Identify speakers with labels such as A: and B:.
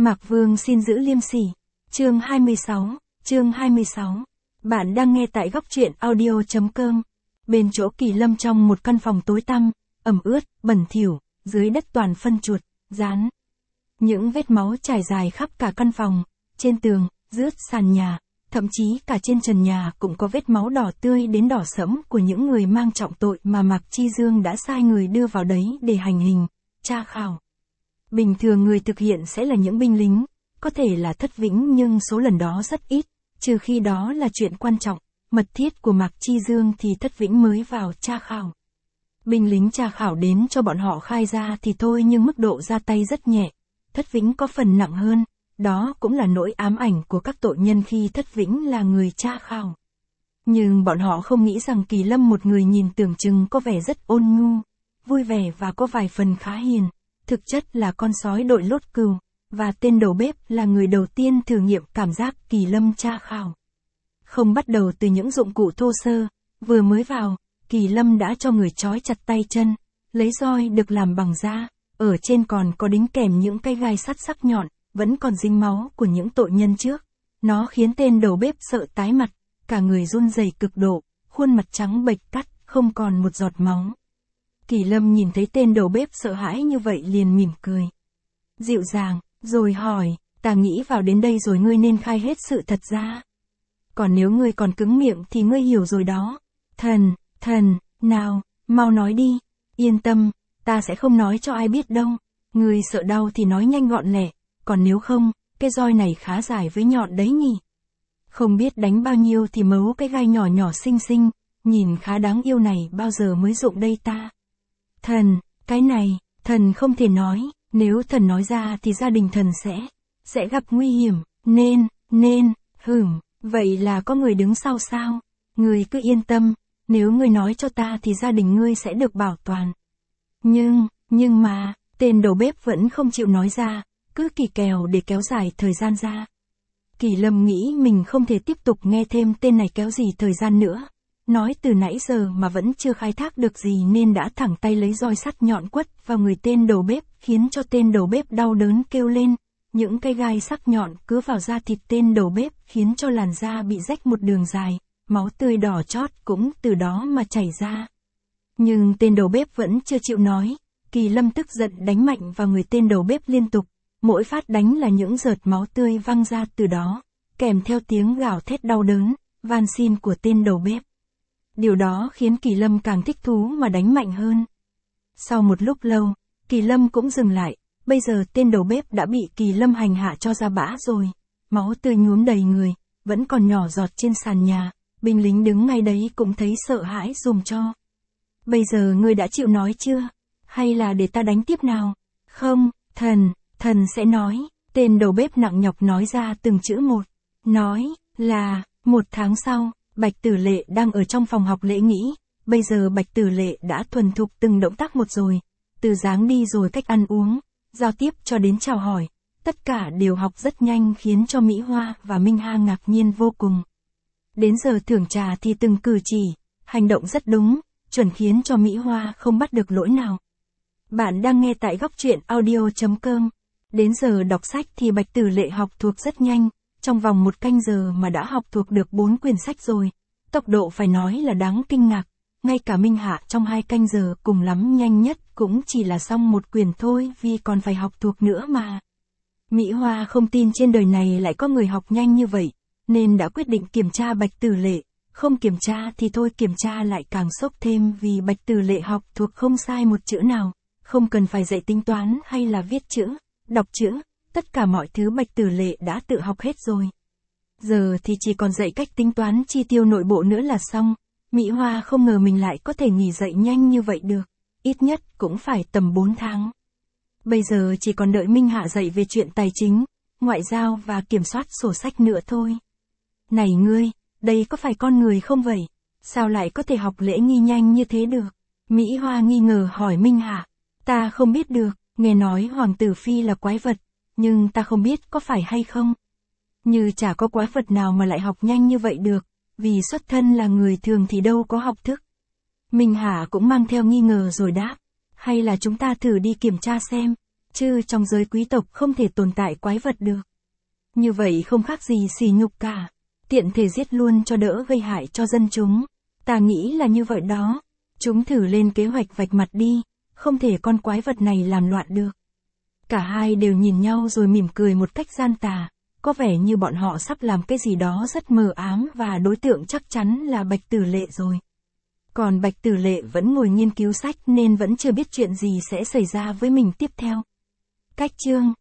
A: Mạc Vương xin giữ liêm sỉ. Chương 26. Bạn đang nghe tại góc truyện audio.com. Bên chỗ Kỳ Lâm trong một căn phòng tối tăm, ẩm ướt, bẩn thỉu, dưới đất toàn phân chuột, rán. Những vết máu trải dài khắp cả căn phòng, trên tường, rướt sàn nhà, thậm chí cả trên trần nhà cũng có vết máu đỏ tươi đến đỏ sẫm của những người mang trọng tội mà Mạc Chi Dương đã sai người đưa vào đấy để hành hình, tra khảo. Bình thường người thực hiện sẽ là những binh lính, có thể là Thất Vĩnh nhưng số lần đó rất ít, trừ khi đó là chuyện quan trọng, mật thiết của Mạc Chi Dương thì Thất Vĩnh mới vào tra khảo. Binh lính tra khảo đến cho bọn họ khai ra thì thôi, nhưng mức độ ra tay rất nhẹ, Thất Vĩnh có phần nặng hơn, đó cũng là nỗi ám ảnh của các tội nhân khi Thất Vĩnh là người tra khảo. Nhưng bọn họ không nghĩ rằng Kỳ Lâm, một người nhìn tưởng chừng có vẻ rất ôn nhu, vui vẻ và có vài phần khá hiền, thực chất là con sói đội lốt cừu, và tên đầu bếp là người đầu tiên thử nghiệm cảm giác Kỳ Lâm tra khảo. Không bắt đầu từ những dụng cụ thô sơ, vừa mới vào, Kỳ Lâm đã cho người trói chặt tay chân, lấy roi được làm bằng da, ở trên còn có đính kèm những cây gai sắt sắc nhọn, vẫn còn dính máu của những tội nhân trước. Nó khiến tên đầu bếp sợ tái mặt, cả người run rẩy cực độ, khuôn mặt trắng bệch cắt, không còn một giọt máu. Kỳ Lâm nhìn thấy tên đầu bếp sợ hãi như vậy liền mỉm cười, dịu dàng, rồi hỏi, ta nghĩ vào đến đây rồi ngươi nên khai hết sự thật ra. Còn nếu ngươi còn cứng miệng thì ngươi hiểu rồi đó. Nào, mau nói đi. Yên tâm, ta sẽ không nói cho ai biết đâu. Ngươi sợ đau thì nói nhanh gọn lẹ, còn nếu không, cái roi này khá dài với nhọn đấy nhỉ. Không biết đánh bao nhiêu thì mấu cái gai nhỏ nhỏ xinh xinh, nhìn khá đáng yêu này bao giờ mới dụng đây ta. Cái này, thần không thể nói, nếu thần nói ra thì gia đình thần sẽ gặp nguy hiểm, nên, vậy là có người đứng sau sao? Ngươi cứ yên tâm, nếu ngươi nói cho ta thì gia đình ngươi sẽ được bảo toàn. Nhưng mà, tên đầu bếp vẫn không chịu nói ra, cứ kỳ kèo để kéo dài thời gian ra. Kỳ Lâm nghĩ mình không thể tiếp tục nghe thêm tên này kéo gì thời gian nữa. Nói từ nãy giờ mà vẫn chưa khai thác được gì nên đã thẳng tay lấy roi sắt nhọn quất vào người tên đầu bếp, khiến cho tên đầu bếp đau đớn kêu lên. Những cây gai sắc nhọn cứa vào da thịt tên đầu bếp khiến cho làn da bị rách một đường dài, máu tươi đỏ chót cũng từ đó mà chảy ra. Nhưng tên đầu bếp vẫn chưa chịu nói, Kỳ Lâm tức giận đánh mạnh vào người tên đầu bếp liên tục, mỗi phát đánh là những giọt máu tươi văng ra từ đó, kèm theo tiếng gào thét đau đớn, van xin của tên đầu bếp. Điều đó khiến Kỳ Lâm càng thích thú mà đánh mạnh hơn. Sau một lúc lâu, Kỳ Lâm cũng dừng lại, bây giờ tên đầu bếp đã bị Kỳ Lâm hành hạ cho ra bã rồi, máu tươi nhuốm đầy người, vẫn còn nhỏ giọt trên sàn nhà, binh lính đứng ngay đấy cũng thấy sợ hãi giùm cho. Bây giờ ngươi đã chịu nói chưa? Hay là để ta đánh tiếp nào? Không, thần sẽ nói, tên đầu bếp nặng nhọc nói ra từng chữ một, nói là, 1 tháng sau. Bạch Tử Lệ đang ở trong phòng học lễ nghĩ, bây giờ Bạch Tử Lệ đã thuần thục từng động tác một rồi, từ dáng đi rồi cách ăn uống, giao tiếp cho đến chào hỏi, tất cả đều học rất nhanh khiến cho Mỹ Hoa và Minh Ha ngạc nhiên vô cùng. Đến giờ thưởng trà thì từng cử chỉ, hành động rất đúng, chuẩn khiến cho Mỹ Hoa không bắt được lỗi nào. Bạn đang nghe tại góc truyện audio.com. Đến giờ đọc sách thì Bạch Tử Lệ học thuộc rất nhanh. Trong vòng 1 canh giờ mà đã học thuộc được 4 quyển sách rồi, tốc độ phải nói là đáng kinh ngạc, ngay cả Minh Hạ trong 2 canh giờ cùng lắm nhanh nhất cũng chỉ là xong 1 quyển thôi vì còn phải học thuộc nữa mà. Mỹ Hoa không tin trên đời này lại có người học nhanh như vậy, nên đã quyết định kiểm tra Bạch Tử Lệ, không kiểm tra thì thôi, kiểm tra lại càng sốc thêm vì Bạch Tử Lệ học thuộc không sai một chữ nào, không cần phải dạy tính toán hay là viết chữ, đọc chữ. Tất cả mọi thứ Bạch Tử Lệ đã tự học hết rồi. Giờ thì chỉ còn dạy cách tính toán chi tiêu nội bộ nữa là xong. Mỹ Hoa không ngờ mình lại có thể nghỉ dạy nhanh như vậy được. Ít nhất cũng phải tầm 4 tháng. Bây giờ chỉ còn đợi Minh Hạ dạy về chuyện tài chính, ngoại giao và kiểm soát sổ sách nữa thôi. Này ngươi, đây có phải con người không vậy? Sao lại có thể học lễ nghi nhanh như thế được? Mỹ Hoa nghi ngờ hỏi Minh Hạ. Ta không biết được, nghe nói Hoàng tử Phi là quái vật. Nhưng ta không biết có phải hay không. Như chả có quái vật nào mà lại học nhanh như vậy được, vì xuất thân là người thường thì đâu có học thức. Minh Hà cũng mang theo nghi ngờ rồi đáp, hay là chúng ta thử đi kiểm tra xem. chứ trong giới quý tộc không thể tồn tại quái vật được. Như vậy không khác gì sỉ nhục cả. Tiện thể giết luôn cho đỡ gây hại cho dân chúng. Ta nghĩ là như vậy đó. Chúng thử lên kế hoạch vạch mặt đi, không thể con quái vật này làm loạn được. Cả hai đều nhìn nhau rồi mỉm cười một cách gian tà, có vẻ như bọn họ sắp làm cái gì đó rất mờ ám và đối tượng chắc chắn là Bạch Tử Lệ rồi. Còn Bạch Tử Lệ vẫn ngồi nghiên cứu sách nên vẫn chưa biết chuyện gì sẽ xảy ra với mình tiếp theo. Cách chương